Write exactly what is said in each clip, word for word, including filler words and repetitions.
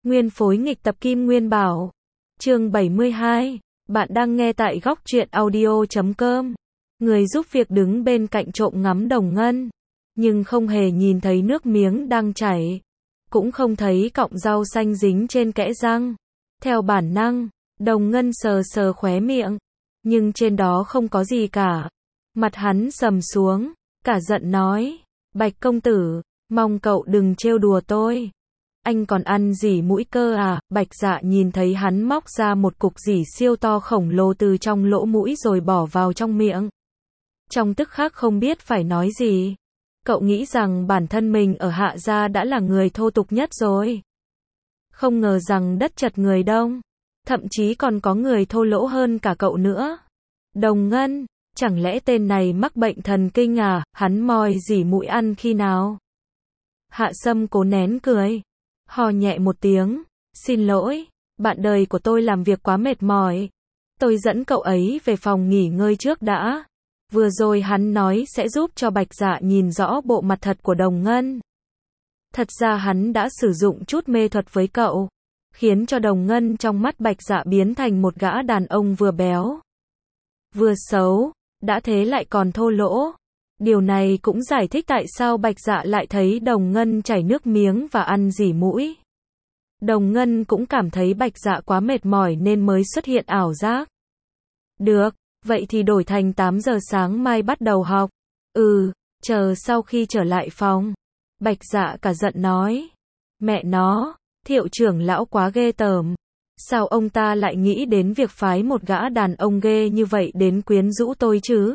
Nguyên phối nghịch tập Kim Nguyên Bảo. Chương bảy mươi hai. Bạn đang nghe tại góc truyện audio chấm com. Người giúp việc đứng bên cạnh trộm ngắm Đồng Ngân, nhưng không hề nhìn thấy nước miếng đang chảy, cũng không thấy cọng rau xanh dính trên kẽ răng. Theo bản năng, Đồng Ngân sờ sờ khóe miệng, nhưng trên đó không có gì cả. Mặt hắn sầm xuống, cả giận nói: Bạch công tử, mong cậu đừng trêu đùa tôi. Anh còn ăn dỉ mũi cơ à? Bạch Dạ nhìn thấy hắn móc ra một cục dỉ siêu to khổng lồ từ trong lỗ mũi rồi bỏ vào trong miệng. Trong tức khắc không biết phải nói gì. Cậu nghĩ rằng bản thân mình ở Hạ gia đã là người thô tục nhất rồi. Không ngờ rằng đất chật người đông, thậm chí còn có người thô lỗ hơn cả cậu nữa. Đồng Ngân, chẳng lẽ tên này mắc bệnh thần kinh à? Hắn moi dỉ mũi ăn khi nào? Hạ Sâm cố nén cười, hò nhẹ một tiếng: Xin lỗi, bạn đời của tôi làm việc quá mệt mỏi. Tôi dẫn cậu ấy về phòng nghỉ ngơi trước đã. Vừa rồi hắn nói sẽ giúp cho Bạch Dạ nhìn rõ bộ mặt thật của Đồng Ngân. Thật ra hắn đã sử dụng chút mê thuật với cậu, khiến cho Đồng Ngân trong mắt Bạch Dạ biến thành một gã đàn ông vừa béo, vừa xấu, đã thế lại còn thô lỗ. Điều này cũng giải thích tại sao Bạch Dạ lại thấy Đồng Ngân chảy nước miếng và ăn dỉ mũi. Đồng Ngân cũng cảm thấy Bạch Dạ quá mệt mỏi nên mới xuất hiện ảo giác. Được, vậy thì đổi thành tám giờ sáng mai bắt đầu học. Ừ, chờ sau khi trở lại phòng. Bạch Dạ cả giận nói: Mẹ nó, Thiệu trưởng lão quá ghê tởm. Sao ông ta lại nghĩ đến việc phái một gã đàn ông ghê như vậy đến quyến rũ tôi chứ?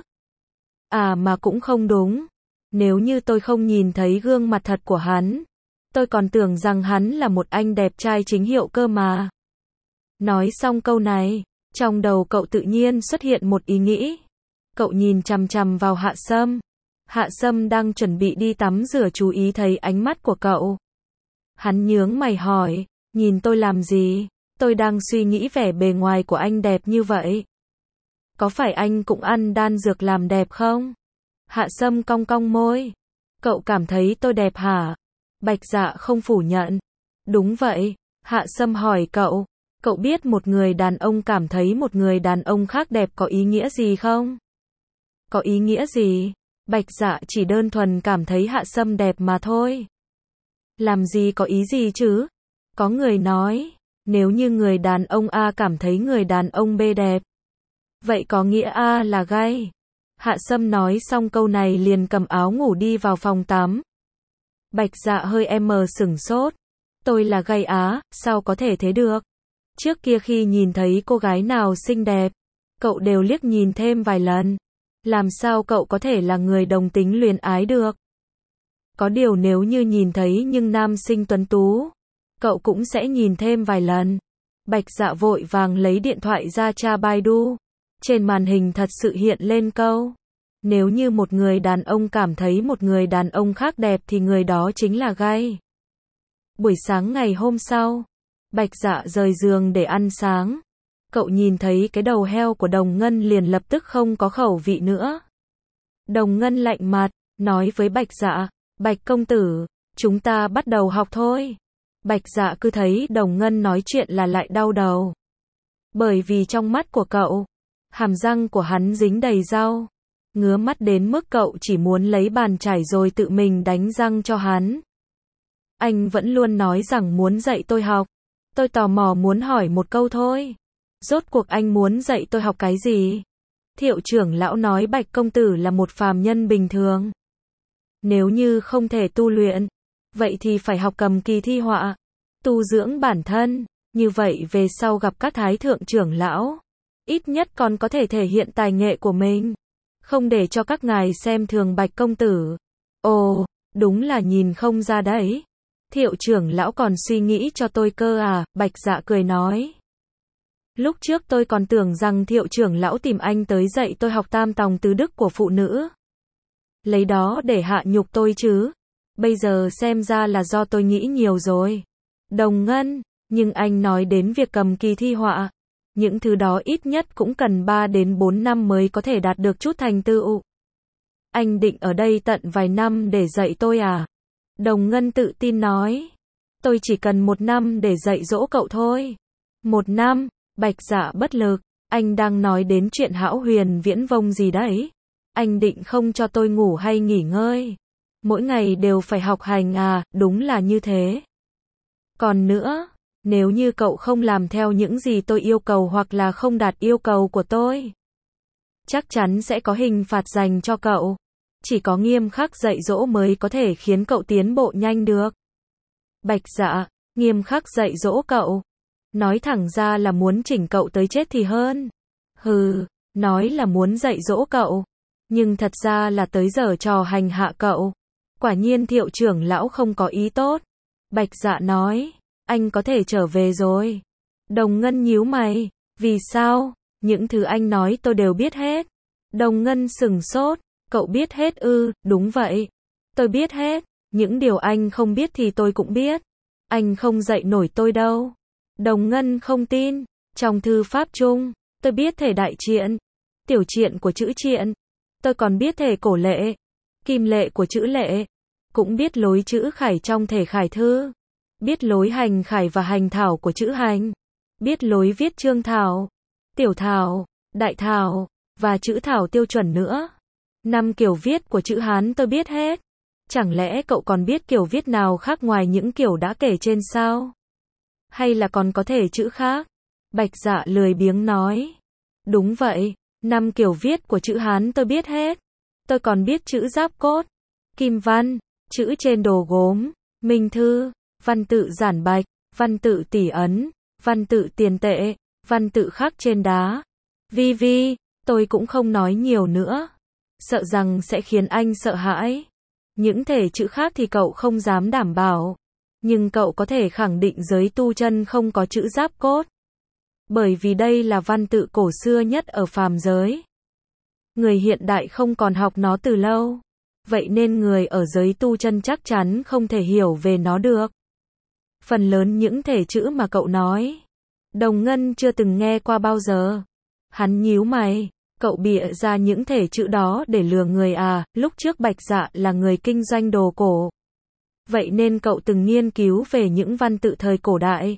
À mà cũng không đúng. Nếu như tôi không nhìn thấy gương mặt thật của hắn, tôi còn tưởng rằng hắn là một anh đẹp trai chính hiệu cơ mà. Nói xong câu này, trong đầu cậu tự nhiên xuất hiện một ý nghĩ. Cậu nhìn chằm chằm vào Hạ Sâm. Hạ Sâm đang chuẩn bị đi tắm rửa chú ý thấy ánh mắt của cậu. Hắn nhướng mày hỏi: Nhìn tôi làm gì? Tôi đang suy nghĩ vẻ bề ngoài của anh đẹp như vậy. Có phải anh cũng ăn đan dược làm đẹp không? Hạ Sâm cong cong môi. Cậu cảm thấy tôi đẹp hả? Bạch Dạ không phủ nhận. Đúng vậy. Hạ Sâm hỏi cậu: Cậu biết một người đàn ông cảm thấy một người đàn ông khác đẹp có ý nghĩa gì không? Có ý nghĩa gì? Bạch Dạ chỉ đơn thuần cảm thấy Hạ Sâm đẹp mà thôi. Làm gì có ý gì chứ? Có người nói, nếu như người đàn ông A cảm thấy người đàn ông B đẹp, vậy có nghĩa A là gay. Hạ Sâm nói xong câu này liền cầm áo ngủ đi vào phòng tắm. Bạch Dạ hơi em mờ sửng sốt. Tôi là gay á, sao có thể thế được? Trước kia khi nhìn thấy cô gái nào xinh đẹp, cậu đều liếc nhìn thêm vài lần. Làm sao cậu có thể là người đồng tính luyến ái được? Có điều nếu như nhìn thấy nhưng nam sinh tuấn tú, cậu cũng sẽ nhìn thêm vài lần. Bạch Dạ vội vàng lấy điện thoại ra tra Baidu. Trên màn hình thật sự hiện lên câu: Nếu như một người đàn ông cảm thấy một người đàn ông khác đẹp thì người đó chính là gay. Buổi sáng ngày hôm sau, Bạch Dạ rời giường để ăn sáng. Cậu nhìn thấy cái đầu heo của Đồng Ngân liền lập tức không có khẩu vị nữa. Đồng Ngân lạnh mặt, nói với Bạch Dạ: Bạch công tử, chúng ta bắt đầu học thôi. Bạch Dạ cứ thấy Đồng Ngân nói chuyện là lại đau đầu. Bởi vì trong mắt của cậu, hàm răng của hắn dính đầy rau. Ngứa mắt đến mức cậu chỉ muốn lấy bàn chải rồi tự mình đánh răng cho hắn. Anh vẫn luôn nói rằng muốn dạy tôi học. Tôi tò mò muốn hỏi một câu thôi. Rốt cuộc anh muốn dạy tôi học cái gì? Thiệu trưởng lão nói Bạch công tử là một phàm nhân bình thường. Nếu như không thể tu luyện, vậy thì phải học cầm kỳ thi họa, tu dưỡng bản thân. Như vậy về sau gặp các thái thượng trưởng lão, ít nhất còn có thể thể hiện tài nghệ của mình, không để cho các ngài xem thường Bạch công tử. Ồ, đúng là nhìn không ra đấy. Thiệu trưởng lão còn suy nghĩ cho tôi cơ à? Bạch Dạ cười nói. Lúc trước tôi còn tưởng rằng Thiệu trưởng lão tìm anh tới dạy tôi học tam tòng tứ đức của phụ nữ, lấy đó để hạ nhục tôi chứ. Bây giờ xem ra là do tôi nghĩ nhiều rồi. Đồng Ngân, nhưng anh nói đến việc cầm kỳ thi họa, những thứ đó ít nhất cũng cần ba đến bốn năm mới có thể đạt được chút thành tựu. Anh định ở đây tận vài năm để dạy tôi à? Đồng Ngân tự tin nói. Tôi chỉ cần một năm để dạy dỗ cậu thôi. Một năm, Bạch Dạ bất lực. Anh đang nói đến chuyện hão huyền viễn vông gì đấy? Anh định không cho tôi ngủ hay nghỉ ngơi? Mỗi ngày đều phải học hành à, đúng là như thế. Còn nữa, nếu như cậu không làm theo những gì tôi yêu cầu hoặc là không đạt yêu cầu của tôi, chắc chắn sẽ có hình phạt dành cho cậu. Chỉ có nghiêm khắc dạy dỗ mới có thể khiến cậu tiến bộ nhanh được. Bạch Dạ, nghiêm khắc dạy dỗ cậu. Nói thẳng ra là muốn chỉnh cậu tới chết thì hơn. Hừ, nói là muốn dạy dỗ cậu. Nhưng thật ra là tới giờ trò hành hạ cậu. Quả nhiên Thiệu trưởng lão không có ý tốt. Bạch Dạ nói, anh có thể trở về rồi. Đồng Ngân nhíu mày, vì sao? Những thứ anh nói tôi đều biết hết. Đồng Ngân sừng sốt, cậu biết hết ư? Đúng vậy. Tôi biết hết, những điều anh không biết thì tôi cũng biết. Anh không dạy nổi tôi đâu. Đồng Ngân không tin, trong thư pháp chung, tôi biết thể đại triện, tiểu triện của chữ triện. Tôi còn biết thể cổ lệ, kim lệ của chữ lệ. Cũng biết lối chữ khải trong thể khải thư. Biết lối hành khải và hành thảo của chữ hành. Biết lối viết chương thảo, tiểu thảo, đại thảo, và chữ thảo tiêu chuẩn nữa. Năm kiểu viết của chữ Hán tôi biết hết. Chẳng lẽ cậu còn biết kiểu viết nào khác ngoài những kiểu đã kể trên sao? Hay là còn có thể chữ khác? Bạch Dạ lười biếng nói. Đúng vậy, năm kiểu viết của chữ Hán tôi biết hết. Tôi còn biết chữ giáp cốt, kim văn, chữ trên đồ gốm, minh thư, văn tự giản bạch, văn tự tỷ ấn, văn tự tiền tệ, văn tự khắc trên đá. Vi Vi, tôi cũng không nói nhiều nữa. Sợ rằng sẽ khiến anh sợ hãi. Những thể chữ khác thì cậu không dám đảm bảo. Nhưng cậu có thể khẳng định giới tu chân không có chữ giáp cốt. Bởi vì đây là văn tự cổ xưa nhất ở phàm giới. Người hiện đại không còn học nó từ lâu. Vậy nên người ở giới tu chân chắc chắn không thể hiểu về nó được. Phần lớn những thể chữ mà cậu nói, Đồng Ngân chưa từng nghe qua bao giờ. Hắn nhíu mày, cậu bịa ra những thể chữ đó để lừa người à? Lúc trước Bạch Dạ là người kinh doanh đồ cổ. Vậy nên cậu từng nghiên cứu về những văn tự thời cổ đại.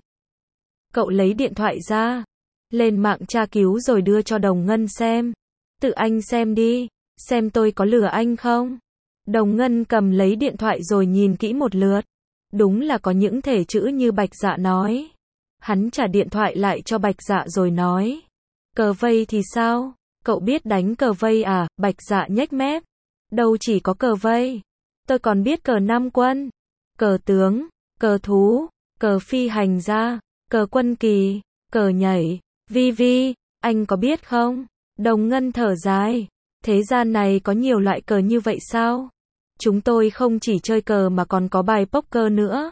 Cậu lấy điện thoại ra, lên mạng tra cứu rồi đưa cho Đồng Ngân xem. Tự anh xem đi, xem tôi có lừa anh không? Đồng Ngân cầm lấy điện thoại rồi nhìn kỹ một lượt. Đúng là có những thể chữ như Bạch Dạ nói. Hắn trả điện thoại lại cho Bạch Dạ rồi nói. Cờ vây thì sao? Cậu biết đánh cờ vây à? Bạch Dạ nhếch mép. Đâu chỉ có cờ vây. Tôi còn biết cờ năm quân, cờ tướng, cờ thú, cờ phi hành gia, cờ quân kỳ, cờ nhảy. Vi Vi, anh có biết không? Đồng Ngân thở dài. Thế gian này có nhiều loại cờ như vậy sao? Chúng tôi không chỉ chơi cờ mà còn có bài poker nữa.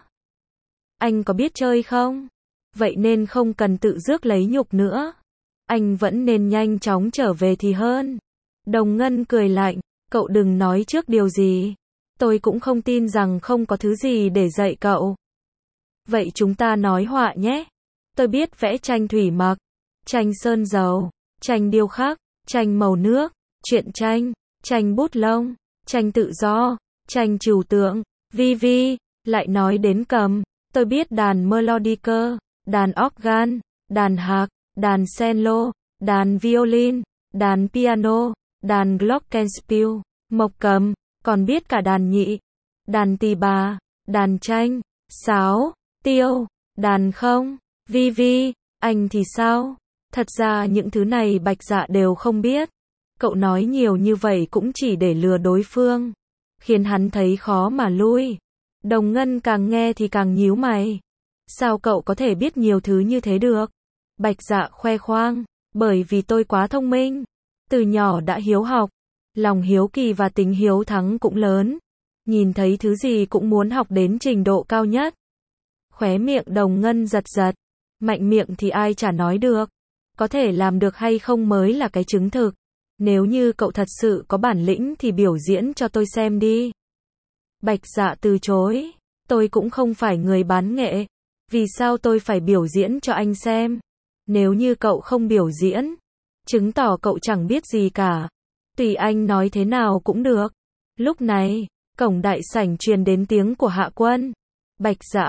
Anh có biết chơi không? Vậy nên không cần tự rước lấy nhục nữa. Anh vẫn nên nhanh chóng trở về thì hơn. Đồng Ngân cười lạnh. Cậu đừng nói trước điều gì. Tôi cũng không tin rằng không có thứ gì để dạy cậu. Vậy chúng ta nói họa nhé. Tôi biết vẽ tranh thủy mặc, tranh sơn dầu, tranh điêu khắc, tranh màu nước, truyện tranh, tranh bút lông, tranh tự do, tranh trừu tượng. Vi Vi lại nói đến cầm. Tôi biết đàn melodica, đàn organ, đàn hạc, đàn cello, đàn violin, đàn piano, đàn glockenspiel, mộc cầm, còn biết cả đàn nhị, đàn tỳ bà, đàn tranh, sáo, tiêu, đàn không. Vi Vi, anh thì sao? Thật ra những thứ này Bạch Dạ đều không biết. Cậu nói nhiều như vậy cũng chỉ để lừa đối phương, khiến hắn thấy khó mà lui. Đồng Ngân càng nghe thì càng nhíu mày. Sao cậu có thể biết nhiều thứ như thế được? Bạch Dạ khoe khoang, bởi vì tôi quá thông minh. Từ nhỏ đã hiếu học, lòng hiếu kỳ và tính hiếu thắng cũng lớn. Nhìn thấy thứ gì cũng muốn học đến trình độ cao nhất. Khóe miệng Đồng Ngân giật giật. Mạnh miệng thì ai chả nói được. Có thể làm được hay không mới là cái chứng thực. Nếu như cậu thật sự có bản lĩnh thì biểu diễn cho tôi xem đi. Bạch Dạ từ chối. Tôi cũng không phải người bán nghệ. Vì sao tôi phải biểu diễn cho anh xem? Nếu như cậu không biểu diễn, chứng tỏ cậu chẳng biết gì cả. Tùy anh nói thế nào cũng được. Lúc này, cổng đại sảnh truyền đến tiếng của Hạ Quân. Bạch Dạ,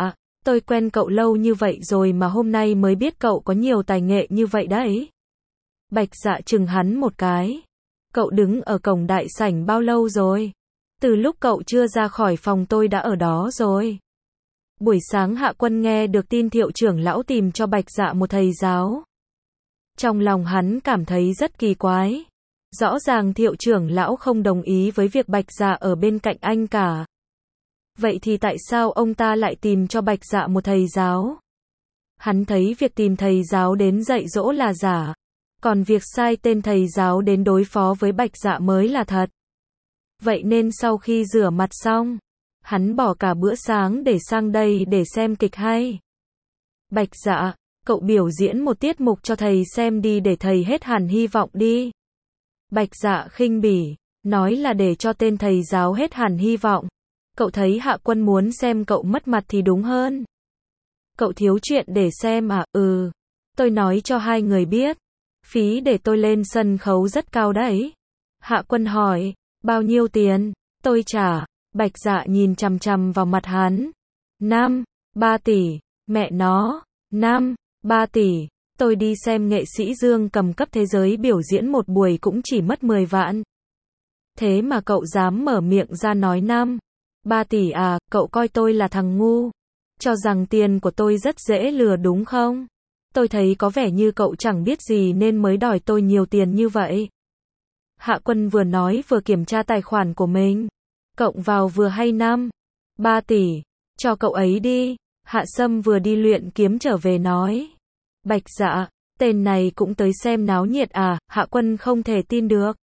Tôi quen cậu lâu như vậy rồi mà hôm nay mới biết cậu có nhiều tài nghệ như vậy đấy. Bạch Dạ chừng hắn một cái. Cậu đứng ở cổng đại sảnh bao lâu rồi? Từ lúc cậu chưa ra khỏi phòng tôi đã ở đó rồi. Buổi sáng Hạ Quân nghe được tin Thiệu trưởng lão tìm cho Bạch Dạ một thầy giáo. Trong lòng hắn cảm thấy rất kỳ quái. Rõ ràng Thiệu trưởng lão không đồng ý với việc Bạch Dạ ở bên cạnh anh cả. Vậy thì tại sao ông ta lại tìm cho Bạch Dạ một thầy giáo? Hắn thấy việc tìm thầy giáo đến dạy dỗ là giả, còn việc sai tên thầy giáo đến đối phó với Bạch Dạ mới là thật. Vậy nên sau khi rửa mặt xong, hắn bỏ cả bữa sáng để sang đây để xem kịch hay. Bạch Dạ, cậu biểu diễn một tiết mục cho thầy xem đi để thầy hết hẳn hy vọng đi. Bạch Dạ khinh bỉ, nói là để cho tên thầy giáo hết hẳn hy vọng. Cậu thấy Hạ Quân muốn xem cậu mất mặt thì đúng hơn. Cậu thiếu chuyện để xem à? Ừ. Tôi nói cho hai người biết. Phí để tôi lên sân khấu rất cao đấy. Hạ Quân hỏi, bao nhiêu tiền? Tôi trả. Bạch Dạ nhìn chằm chằm vào mặt hắn. Năm, ba tỷ. Mẹ nó. Năm, ba tỷ. Tôi đi xem nghệ sĩ Dương Cầm cấp thế giới biểu diễn một buổi cũng chỉ mất mười vạn. Thế mà cậu dám mở miệng ra nói năm, ba tỷ à? Cậu coi tôi là thằng ngu, cho rằng tiền của tôi rất dễ lừa đúng không? Tôi thấy có vẻ như cậu chẳng biết gì nên mới đòi tôi nhiều tiền như vậy. Hạ Quân vừa nói vừa kiểm tra tài khoản của mình. Cộng vào vừa hay năm, ba tỷ. Cho cậu ấy đi. Hạ Sâm vừa đi luyện kiếm trở về nói. Bạch Dạ, tên này cũng tới xem náo nhiệt à? Hạ Quân không thể tin được.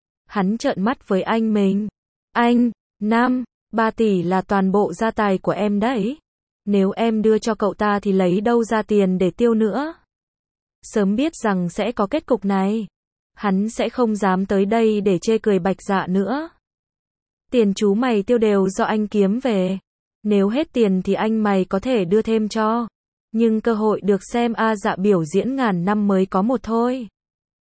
Hắn trợn mắt với anh mình. Anh, năm, ba tỷ là toàn bộ gia tài của em đấy. Nếu em đưa cho cậu ta thì lấy đâu ra tiền để tiêu nữa? Sớm biết rằng sẽ có kết cục này, hắn sẽ không dám tới đây để chê cười Bạch Dạ nữa. Tiền chú mày tiêu đều do anh kiếm về. Nếu hết tiền thì anh mày có thể đưa thêm cho. Nhưng cơ hội được xem A Dạ biểu diễn ngàn năm mới có một thôi.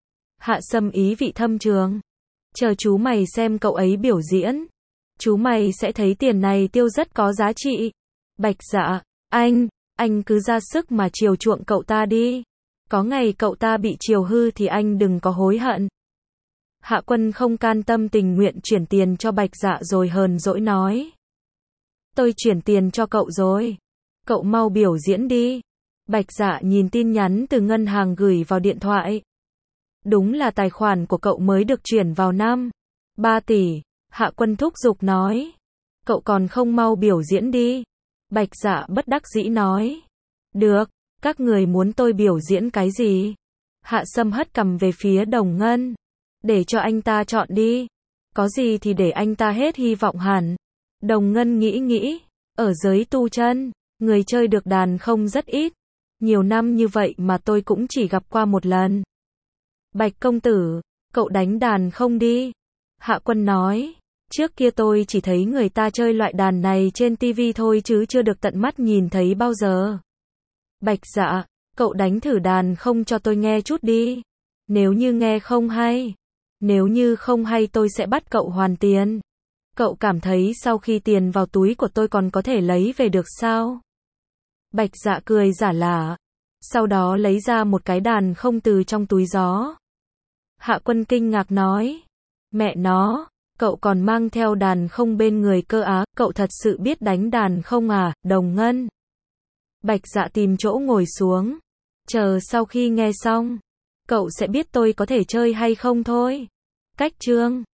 Hạ Sâm ý vị thâm trường. Chờ chú mày xem cậu ấy biểu diễn. Chú mày sẽ thấy tiền này tiêu rất có giá trị. Bạch Dạ, anh, anh cứ ra sức mà chiều chuộng cậu ta đi. Có ngày cậu ta bị chiều hư thì anh đừng có hối hận. Hạ Quân không can tâm tình nguyện chuyển tiền cho Bạch Dạ rồi hờn dỗi nói. Tôi chuyển tiền cho cậu rồi. Cậu mau biểu diễn đi. Bạch Dạ nhìn tin nhắn từ ngân hàng gửi vào điện thoại. Đúng là tài khoản của cậu mới được chuyển vào năm, ba tỷ. Hạ Quân thúc giục nói. Cậu còn không mau biểu diễn đi. Bạch Dạ bất đắc dĩ nói. Được, các người muốn tôi biểu diễn cái gì? Hạ Sâm hất cằm về phía Đồng Ngân. Để cho anh ta chọn đi. Có gì thì để anh ta hết hy vọng hẳn. Đồng Ngân nghĩ nghĩ. Ở giới tu chân, người chơi được đàn không rất ít. Nhiều năm như vậy mà tôi cũng chỉ gặp qua một lần. Bạch công tử, cậu đánh đàn không đi? Hạ Quân nói. Trước kia tôi chỉ thấy người ta chơi loại đàn này trên tivi thôi chứ chưa được tận mắt nhìn thấy bao giờ. Bạch Dạ, cậu đánh thử đàn không cho tôi nghe chút đi. Nếu như nghe không hay, nếu như không hay tôi sẽ bắt cậu hoàn tiền. Cậu cảm thấy sau khi tiền vào túi của tôi còn có thể lấy về được sao? Bạch Dạ cười giả lả. Sau đó lấy ra một cái đàn không từ trong túi gió. Hạ Quân kinh ngạc nói. Mẹ nó, cậu còn mang theo đàn không bên người cơ á, cậu thật sự biết đánh đàn không à? Đồng Ngân. Bạch Dạ tìm chỗ ngồi xuống. Chờ sau khi nghe xong, cậu sẽ biết tôi có thể chơi hay không thôi. Cách chương